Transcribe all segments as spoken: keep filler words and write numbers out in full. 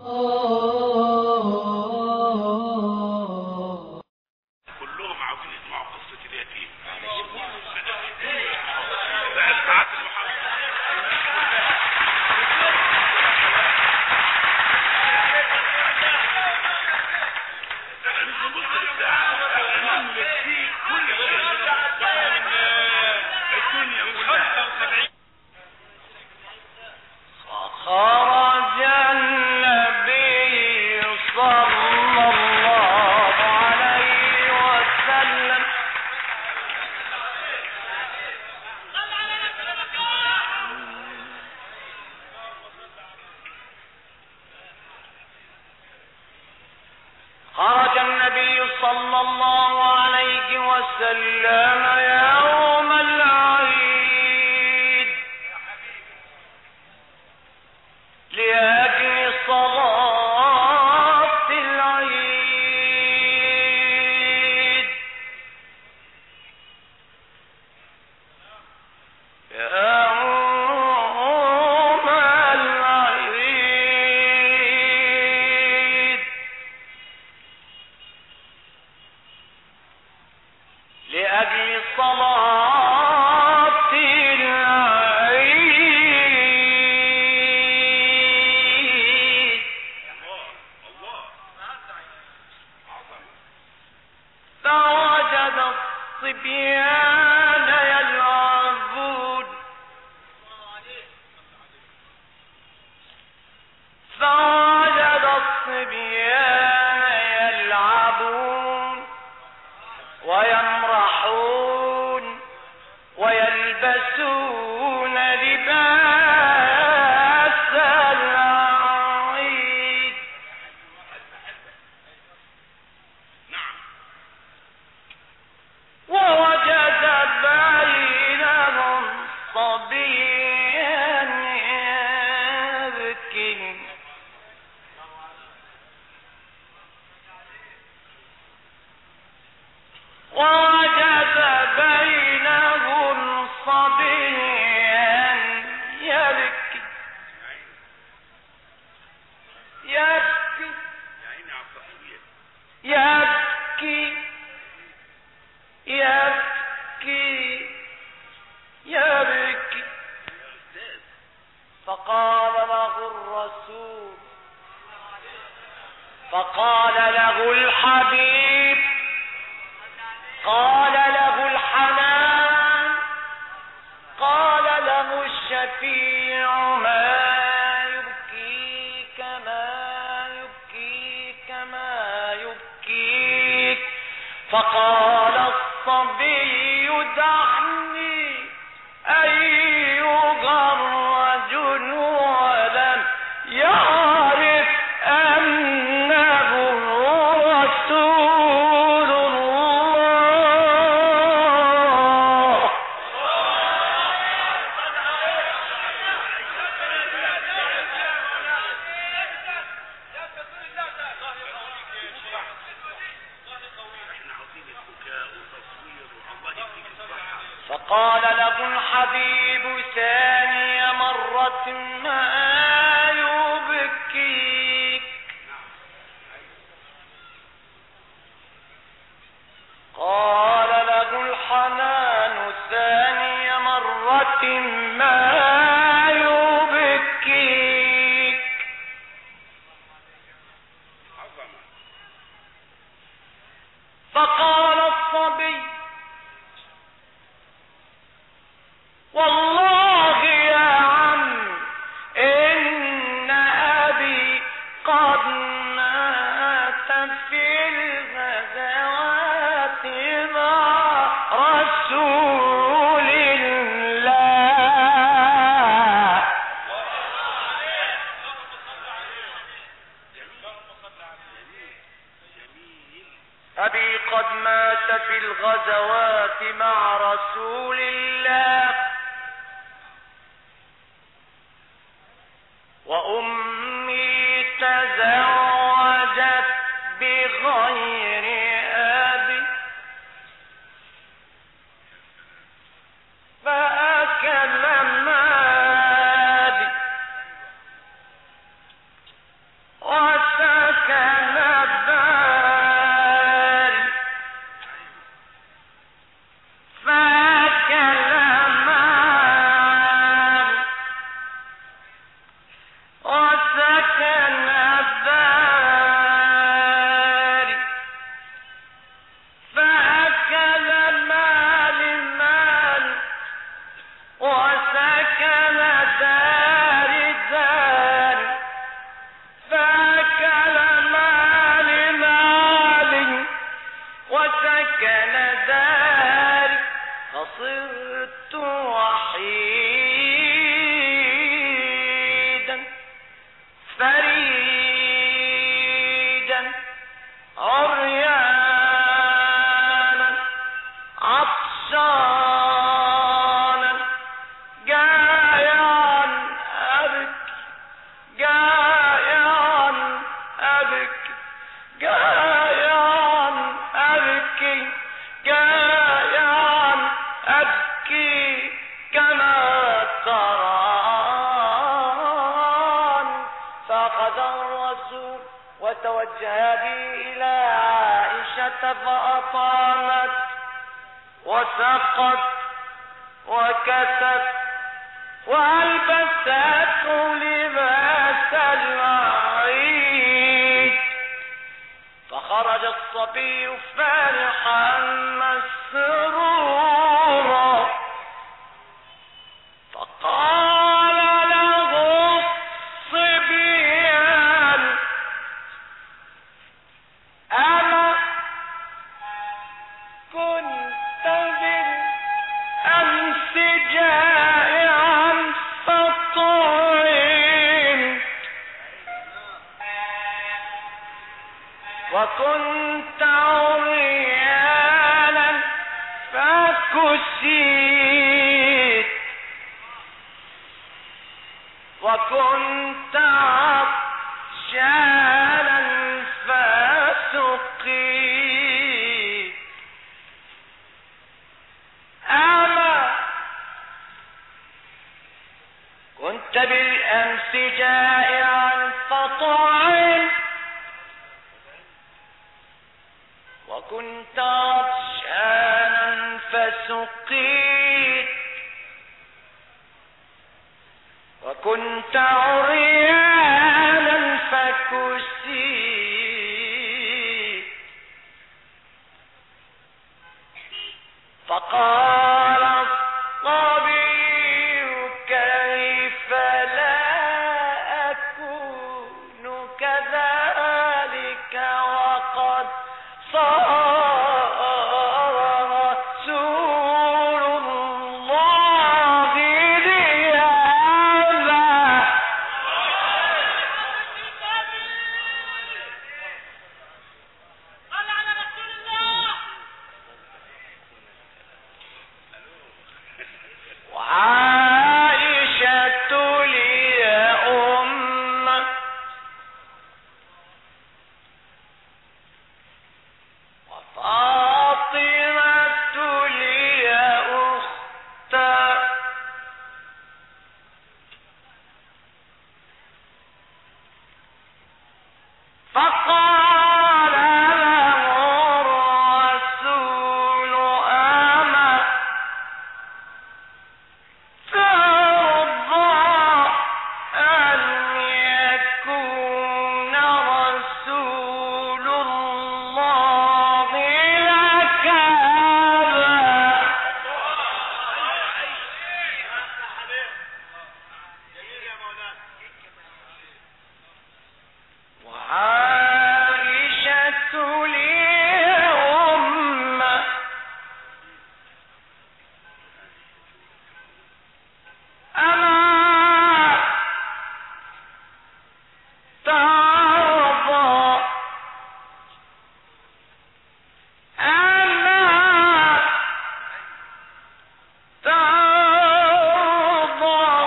كلهم عاوزين يسمعوا قصة اليتيم. خرج النبي صلى الله عليه وسلم خرج النبي صلى الله عليه وسلم يوم العيد لأجل صلاة العيد يوم العيد لأجل صلاة العيد فوجد الصبيان يلعبون فوجد الصبيان يلعبون ويمرحون ويلبسون لباس العيد ووجد بينهم صبيا يبكي ووجد بينهم صبيا يبكي يبكي يبكي يبكي يبكي فقال له الرسول فقال له الحبيب قال له الحنان قال له الشفيع ما يبكيك ما يبكيك ما يبكيك فقال الصبي دعني أيها الرجل ولم يعرف أنه رسول الله. فقال له الحبيب ثاني مرة ما يبكيك قال له الحنان ثاني مرة ما يبكيك فقال الصبي والله يا عم إن أبي قد مات في الغزوات مع رسول الله. أبي قد مات في الغزوات مع رسول الله وأمي تزوجت بغير أبي فأكل مالي الرسول وتوجه به إلى عائشة فأطعمت وسقت وكست وألبسته لباس العيد، فخرج الصبي فرحا مسرورا، فقال له الصبيان: أما كنت بالأمس جائعا فطعمت، وكنت عريانا فكسيت، وكنت عطشانا فسقيت، أما كنت بالأمس جائعا فطعمت، وكنت عطشانا فسقيت، وكنت عريانا فكسيت. فقال الصبي: كيف لا أكون كذلك وقد صار رسول الله لي هذا. وعائشة لي أم، وفاطمة لي أخت، فقال له الرسول: أما ترضى أن يكون رسول الله لك هذا؟ وعائشة لي أم، أما ترضى أما ترضى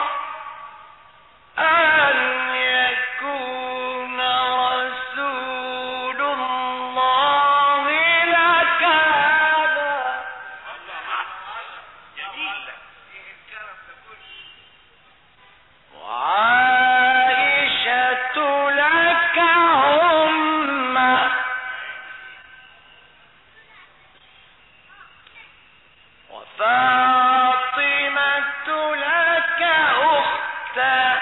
أن يكون رسول الله لك هذا؟ وعائشة لك أم، وفاطمة لك أخت،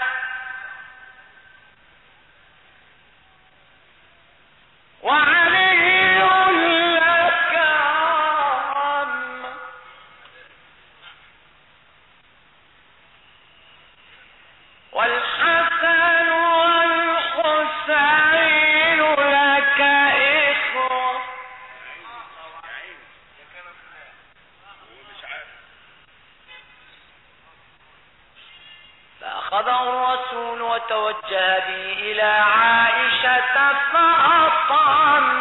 وعلي لك عم، والحسن والحسين لك إخوة. فأخذه الرسول وتوجه به إلى عائشة فأطعمت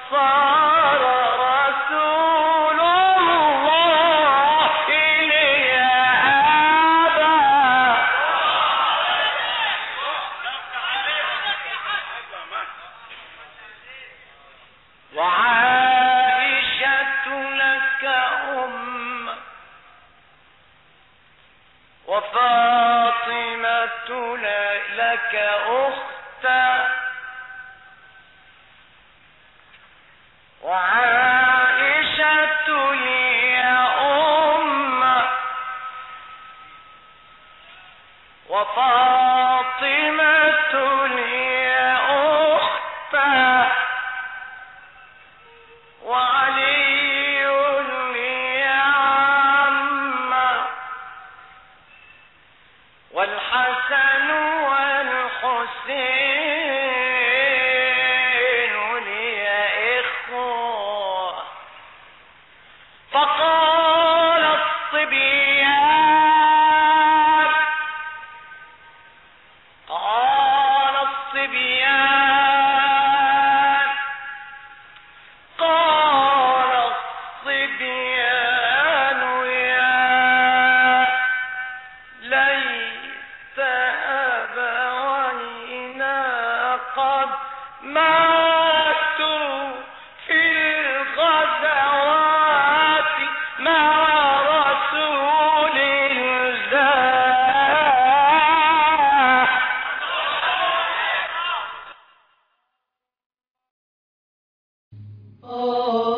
صار رسول الله ليأبى وعائشة لك أم وفاطمة لك أختا وعائشة لي أم وفاطمة لي أختا وعلي لي عم والحسن والحسين لي إخوة فقال الصبيان قال الصبيان قال الصبيان يا ليت أبوينا قد ماتوا في الغزوات مع رسول الله Oh